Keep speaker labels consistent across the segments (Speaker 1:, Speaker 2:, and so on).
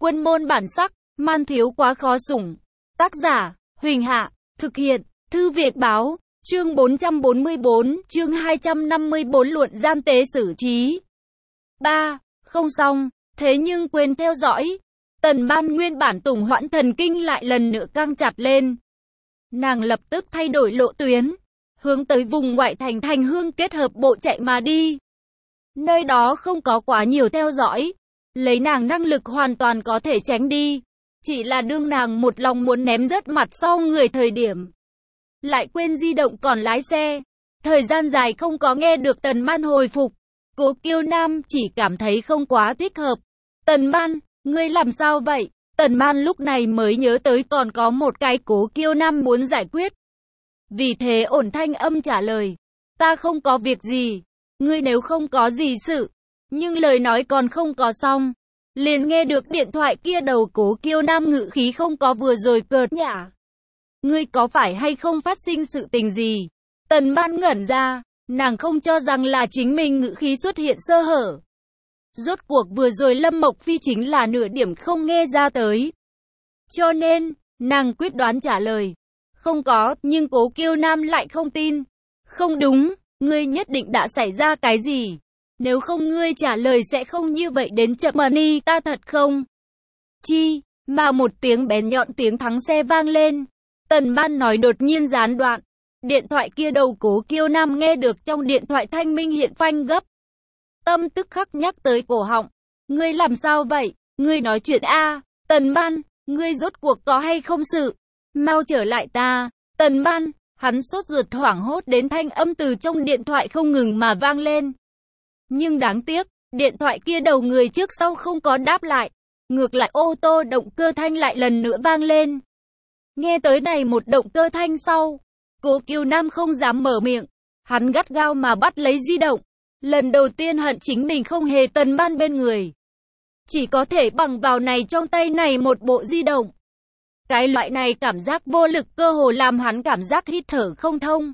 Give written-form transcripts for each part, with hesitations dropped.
Speaker 1: Quân môn bản sắc, man thiếu quá khó sủng. Tác giả, Huỳnh Hạ, thực hiện, Thư Việt Báo, chương 444, chương 254 luận gian tế xử trí. 3. Không xong, thế nhưng quên theo dõi. Tần Ban nguyên bản tùng hoãn thần kinh lại lần nữa căng chặt lên. Nàng lập tức thay đổi lộ tuyến, hướng tới vùng ngoại thành Thành Hương kết hợp bộ chạy mà đi. Nơi đó không có quá nhiều theo dõi, lấy nàng năng lực hoàn toàn có thể tránh đi. Chỉ là đương nàng một lòng muốn ném rớt mặt sau người thời điểm, lại quên di động còn lái xe. Thời gian dài không có nghe được Tần Ban hồi phục, Cố Kiêu Nam chỉ cảm thấy không quá thích hợp. Tần Ban, ngươi làm sao vậy? Tần Ban lúc này mới nhớ tới còn có một cái Cố Kiêu Nam muốn giải quyết. Vì thế ổn thanh âm trả lời, ta không có việc gì, ngươi nếu không có gì sự. Nhưng lời nói còn không có xong, liền nghe được điện thoại kia đầu Cố Kiêu Nam ngữ khí không có vừa rồi cợt nhả. Ngươi có phải hay không phát sinh sự tình gì? Tần Ban ngẩn ra, nàng không cho rằng là chính mình ngữ khí xuất hiện sơ hở. Rốt cuộc vừa rồi Lâm Mộc Phi chính là nửa điểm không nghe ra tới. Cho nên, nàng quyết đoán trả lời, không có, nhưng Cố Kiêu Nam lại không tin. Không đúng, ngươi nhất định đã xảy ra cái gì? Nếu không ngươi trả lời sẽ không như vậy đến chậm đi, ta thật không? Chi, mà một tiếng bén nhọn tiếng thắng xe vang lên. Tần Ban nói đột nhiên gián đoạn. Điện thoại kia đầu Cố Kiêu Nam nghe được trong điện thoại thanh minh hiện phanh gấp. Tâm tức khắc nhắc tới cổ họng. Ngươi làm sao vậy? Ngươi nói chuyện a? Tần Ban, ngươi rốt cuộc có hay không sự? Mau trở lại ta. Tần Ban, hắn sốt ruột hoảng hốt đến thanh âm từ trong điện thoại không ngừng mà vang lên. Nhưng đáng tiếc, điện thoại kia đầu người trước sau không có đáp lại. Ngược lại ô tô động cơ thanh lại lần nữa vang lên. Nghe tới này một động cơ thanh sau, Cố Kiêu Nam không dám mở miệng. Hắn gắt gao mà bắt lấy di động. Lần đầu tiên hận chính mình không hề Tần Ban bên người. Chỉ có thể bằng vào này trong tay này một bộ di động. Cái loại này cảm giác vô lực cơ hồ làm hắn cảm giác hít thở không thông.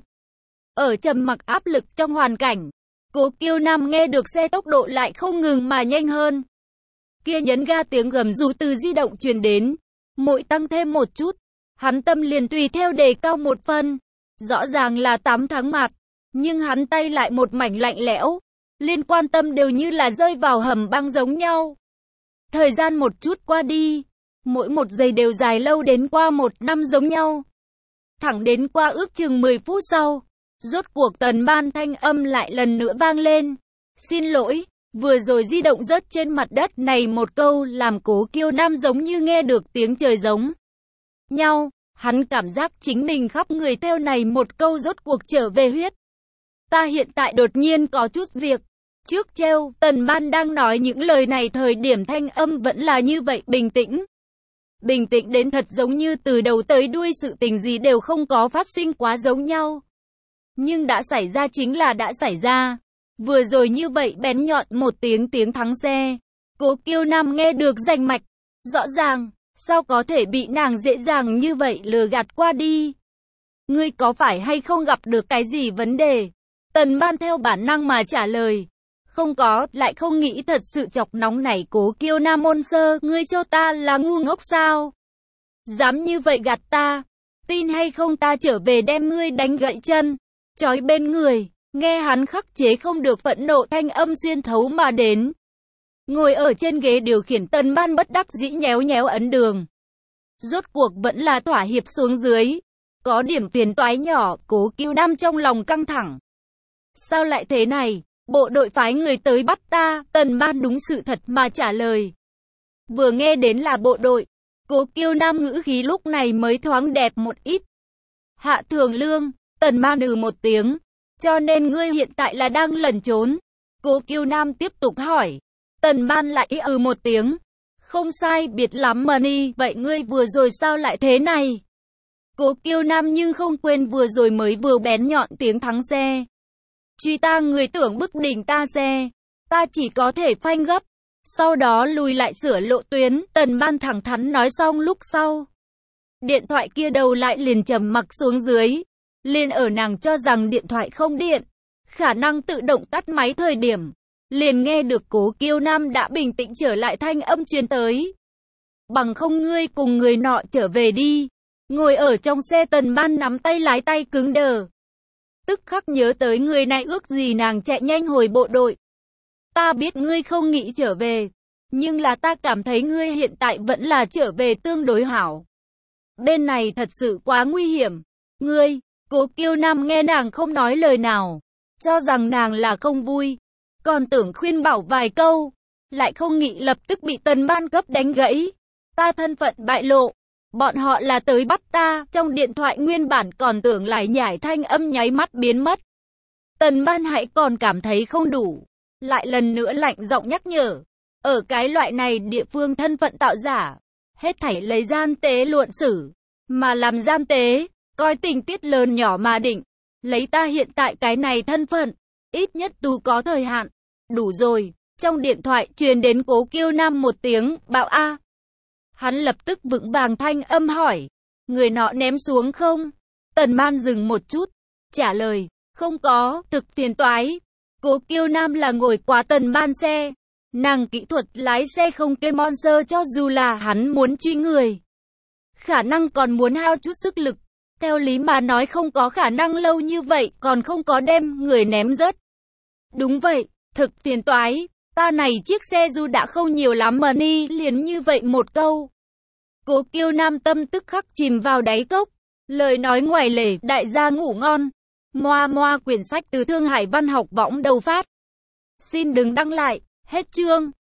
Speaker 1: Ở trầm mặc áp lực trong hoàn cảnh, Cố Kiêu Nam nghe được xe tốc độ lại không ngừng mà nhanh hơn. Kia nhấn ga tiếng gầm rú từ di động truyền đến. Mỗi tăng thêm một chút, hắn tâm liền tùy theo đề cao một phần. Rõ ràng là 8 tháng mặt, nhưng hắn tay lại một mảnh lạnh lẽo. Liên quan tâm đều như là rơi vào hầm băng giống nhau. Thời gian một chút qua đi, mỗi một giây đều dài lâu đến qua một năm giống nhau. Thẳng đến qua ước chừng 10 phút sau, rốt cuộc Tần Ban thanh âm lại lần nữa vang lên. Xin lỗi, vừa rồi di động rớt trên mặt đất này một câu làm Cố Kiêu Nam giống như nghe được tiếng trời giống nhau. Hắn cảm giác chính mình khắp người theo này một câu rốt cuộc trở về huyết. Ta hiện tại đột nhiên có chút việc. Trước treo, Tần Ban đang nói những lời này thời điểm thanh âm vẫn là như vậy bình tĩnh. Bình tĩnh đến thật giống như từ đầu tới đuôi sự tình gì đều không có phát sinh quá giống nhau. Nhưng đã xảy ra chính là đã xảy ra. Vừa rồi như vậy bén nhọn một tiếng thắng xe. Cố Kiêu Nam nghe được rành mạch. Rõ ràng, sao có thể bị nàng dễ dàng như vậy lừa gạt qua đi? Ngươi có phải hay không gặp được cái gì vấn đề? Tần Ban theo bản năng mà trả lời. Không có, lại không nghĩ thật sự chọc nóng nảy Cố Kiêu Nam ôn sơ. Ngươi cho ta là ngu ngốc sao? Dám như vậy gạt ta? Tin hay không ta trở về đem ngươi đánh gãy chân, trói bên người. Nghe hắn khắc chế không được phẫn nộ thanh âm xuyên thấu mà đến. Ngồi ở trên ghế điều khiển Tần Ban bất đắc dĩ nhéo nhéo ấn đường. Rốt cuộc vẫn là thỏa hiệp xuống dưới. Có điểm phiền toái nhỏ, Cố Kiêu Nam trong lòng căng thẳng. Sao lại thế này? Bộ đội phái người tới bắt ta. Tần Ban đúng sự thật mà trả lời. Vừa nghe đến là bộ đội, Cố Kiêu Nam ngữ khí lúc này mới thoáng đẹp một ít. Hạ Thường Lương. Tần Ban một tiếng. Cho nên ngươi hiện tại là đang lẩn trốn? Cố Kiêu Nam tiếp tục hỏi. Tần Ban lại một tiếng. Không sai biệt lắm mà đi. Vậy ngươi vừa rồi sao lại thế này? Cố Kiêu Nam nhưng không quên vừa rồi mới vừa bén nhọn tiếng thắng xe. Truy ta người tưởng bức đỉnh ta xe. Ta chỉ có thể phanh gấp. Sau đó lùi lại sửa lộ tuyến. Tần Ban thẳng thắn nói xong lúc sau. Điện thoại kia đầu lại liền trầm mặc xuống dưới. Liền ở nàng cho rằng điện thoại không điện, khả năng tự động tắt máy thời điểm. Liền nghe được Cố Kiêu Nam đã bình tĩnh trở lại thanh âm truyền tới. Bằng không ngươi cùng người nọ trở về đi. Ngồi ở trong xe Tần Ban nắm tay lái tay cứng đờ. Tức khắc nhớ tới người này ước gì nàng chạy nhanh hồi bộ đội. Ta biết ngươi không nghĩ trở về, nhưng là ta cảm thấy ngươi hiện tại vẫn là trở về tương đối hảo. Bên này thật sự quá nguy hiểm. Ngươi, Cố Kiêu Nam nghe nàng không nói lời nào, cho rằng nàng là không vui, còn tưởng khuyên bảo vài câu, lại không nghĩ lập tức bị Tần Ban cấp đánh gãy. Ta thân phận bại lộ, bọn họ là tới bắt ta, trong điện thoại nguyên bản còn tưởng lại nhảy thanh âm nháy mắt biến mất. Tần Ban hãy còn cảm thấy không đủ, lại lần nữa lạnh giọng nhắc nhở, ở cái loại này địa phương thân phận tạo giả, hết thảy lấy gian tế luận xử, mà làm gian tế, coi tình tiết lớn nhỏ mà định, lấy ta hiện tại cái này thân phận, ít nhất tù có thời hạn, đủ rồi. Trong điện thoại truyền đến Cố Kiêu Nam một tiếng, bảo a. Hắn lập tức vững vàng thanh âm hỏi, người nọ ném xuống không? Tần Man dừng một chút, trả lời, không có, thực phiền toái. Cố Kiêu Nam là ngồi quá Tần Man xe, nàng kỹ thuật lái xe không kê monster, cho dù là hắn muốn truy người, khả năng còn muốn hao chút sức lực. Theo lý mà nói không có khả năng lâu như vậy, còn không có đem người ném rớt. Đúng vậy, thực phiền toái. Ta này chiếc xe dù đã không nhiều lắm mà ni liền như vậy một câu. Cố Kiêu Nam tâm tức khắc chìm vào đáy cốc. Lời nói ngoài lề, đại gia ngủ ngon. Moa moa quyển sách từ Thương Hải Văn học võng đầu phát. Xin đừng đăng lại, hết chương.